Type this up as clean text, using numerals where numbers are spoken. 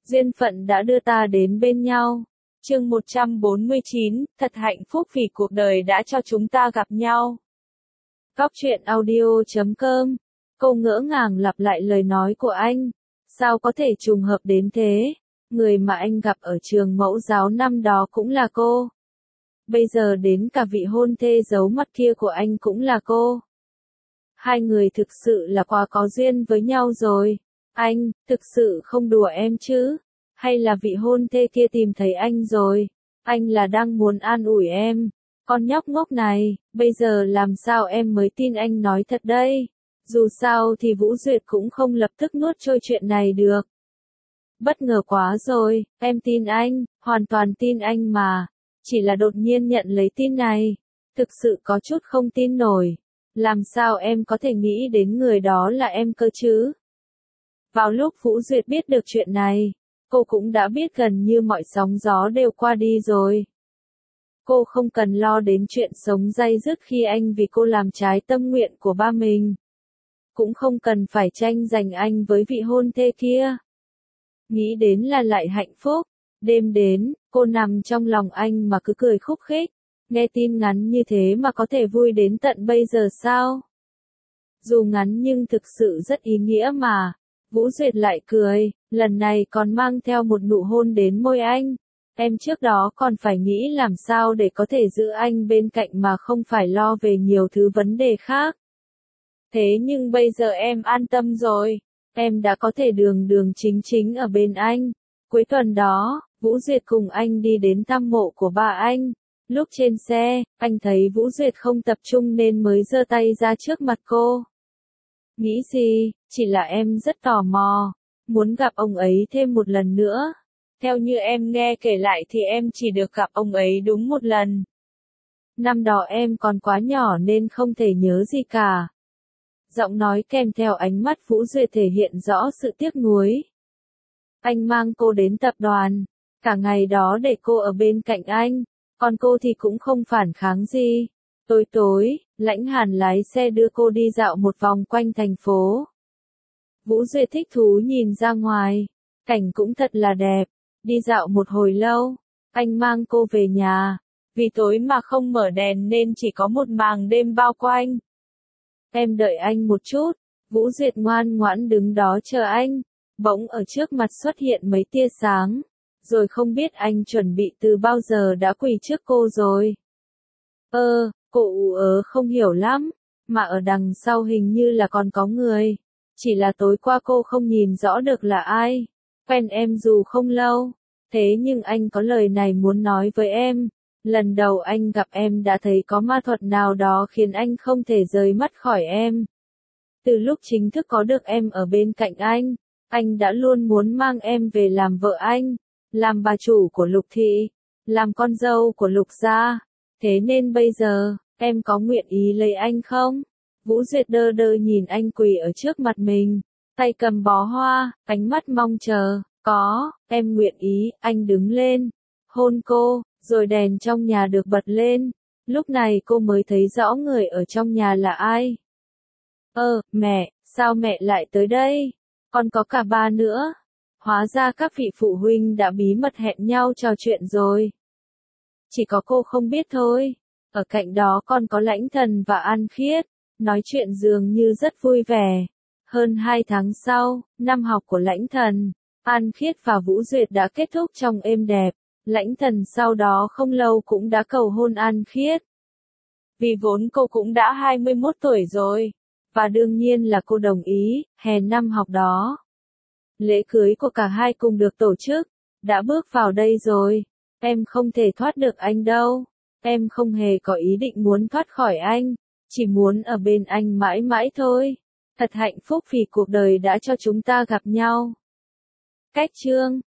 Duyên phận đã đưa ta đến bên nhau. Chương 149, thật hạnh phúc vì cuộc đời đã cho chúng ta gặp nhau. Góc truyện audio.com. Cô ngỡ ngàng lặp lại lời nói của anh. Sao có thể trùng hợp đến thế? Người mà anh gặp ở trường mẫu giáo năm đó cũng là cô. Bây giờ đến cả vị hôn thê giấu mặt kia của anh cũng là cô. Hai người thực sự là quá có duyên với nhau rồi. Anh, thực sự không đùa em chứ? Hay là vị hôn thê kia tìm thấy anh rồi? Anh là đang muốn an ủi em. Con nhóc ngốc này, bây giờ làm sao em mới tin anh nói thật đây? Dù sao thì Vũ Duyệt cũng không lập tức nuốt trôi chuyện này được. Bất ngờ quá rồi, em tin anh, hoàn toàn tin anh mà. Chỉ là đột nhiên nhận lấy tin này. Thực sự có chút không tin nổi. Làm sao em có thể nghĩ đến người đó là em cơ chứ? Vào lúc Vũ Duyệt biết được chuyện này, cô cũng đã biết gần như mọi sóng gió đều qua đi rồi. Cô không cần lo đến chuyện sống day dứt khi anh vì cô làm trái tâm nguyện của ba mình. Cũng không cần phải tranh giành anh với vị hôn thê kia. Nghĩ đến là lại hạnh phúc. Đêm đến, cô nằm trong lòng anh mà cứ cười khúc khích. Nghe tin ngắn như thế mà có thể vui đến tận bây giờ sao? Dù ngắn nhưng thực sự rất ý nghĩa mà. Vũ Duyệt lại cười, lần này còn mang theo một nụ hôn đến môi anh. Em trước đó còn phải nghĩ làm sao để có thể giữ anh bên cạnh mà không phải lo về nhiều thứ vấn đề khác. Thế nhưng bây giờ em an tâm rồi. Em đã có thể đường đường chính chính ở bên anh. Cuối tuần đó, Vũ Duyệt cùng anh đi đến thăm mộ của bà anh. Lúc trên xe, anh thấy Vũ Duyệt không tập trung nên mới giơ tay ra trước mặt cô. Nghĩ gì, chỉ là em rất tò mò, muốn gặp ông ấy thêm một lần nữa. Theo như em nghe kể lại thì em chỉ được gặp ông ấy đúng một lần. Năm đó em còn quá nhỏ nên không thể nhớ gì cả. Giọng nói kèm theo ánh mắt Vũ Duyệt thể hiện rõ sự tiếc nuối. Anh mang cô đến tập đoàn, cả ngày đó để cô ở bên cạnh anh, còn cô thì cũng không phản kháng gì. Tối tối, Lãnh Hàn lái xe đưa cô đi dạo một vòng quanh thành phố. Vũ Duyệt thích thú nhìn ra ngoài, cảnh cũng thật là đẹp. Đi dạo một hồi lâu, anh mang cô về nhà. Vì tối mà không mở đèn nên chỉ có một màn đêm bao quanh. Em đợi anh một chút. Vũ Duyệt ngoan ngoãn đứng đó chờ anh. Bỗng ở trước mặt xuất hiện mấy tia sáng. Rồi không biết anh chuẩn bị từ bao giờ đã quỳ trước cô rồi. Cô ú ớ không hiểu lắm. Mà ở đằng sau hình như là còn có người. Chỉ là tối qua cô không nhìn rõ được là ai. Quen em dù không lâu. Thế nhưng anh có lời này muốn nói với em. Lần đầu anh gặp em đã thấy có ma thuật nào đó khiến anh không thể rời mắt khỏi em. Từ lúc chính thức có được em ở bên cạnh anh đã luôn muốn mang em về làm vợ anh, làm bà chủ của Lục Thị, làm con dâu của Lục gia. Thế nên bây giờ, em có nguyện ý lấy anh không? Vũ Duyệt đơ đơ nhìn anh quỳ ở trước mặt mình, tay cầm bó hoa, ánh mắt mong chờ. Có, em nguyện ý. Anh đứng lên, hôn cô, rồi đèn trong nhà được bật lên. Lúc này cô mới thấy rõ người ở trong nhà là ai. Mẹ, sao mẹ lại tới đây? Còn có cả ba nữa. Hóa ra các vị phụ huynh đã bí mật hẹn nhau trò chuyện rồi. Chỉ có cô không biết thôi. Ở cạnh đó còn có Lãnh Thần và An Khiết, nói chuyện dường như rất vui vẻ. Hơn 2 tháng sau, năm học của Lãnh Thần, An Khiết và Vũ Duyệt đã kết thúc trong êm đẹp. Lãnh Thần sau đó không lâu cũng đã cầu hôn An Khiết. Vì vốn cô cũng đã 21 tuổi rồi. Và đương nhiên là cô đồng ý, hè năm học đó. Lễ cưới của cả hai cùng được tổ chức. Đã bước vào đây rồi. Em không thể thoát được anh đâu. Em không hề có ý định muốn thoát khỏi anh. Chỉ muốn ở bên anh mãi mãi thôi. Thật hạnh phúc vì cuộc đời đã cho chúng ta gặp nhau. Cách chương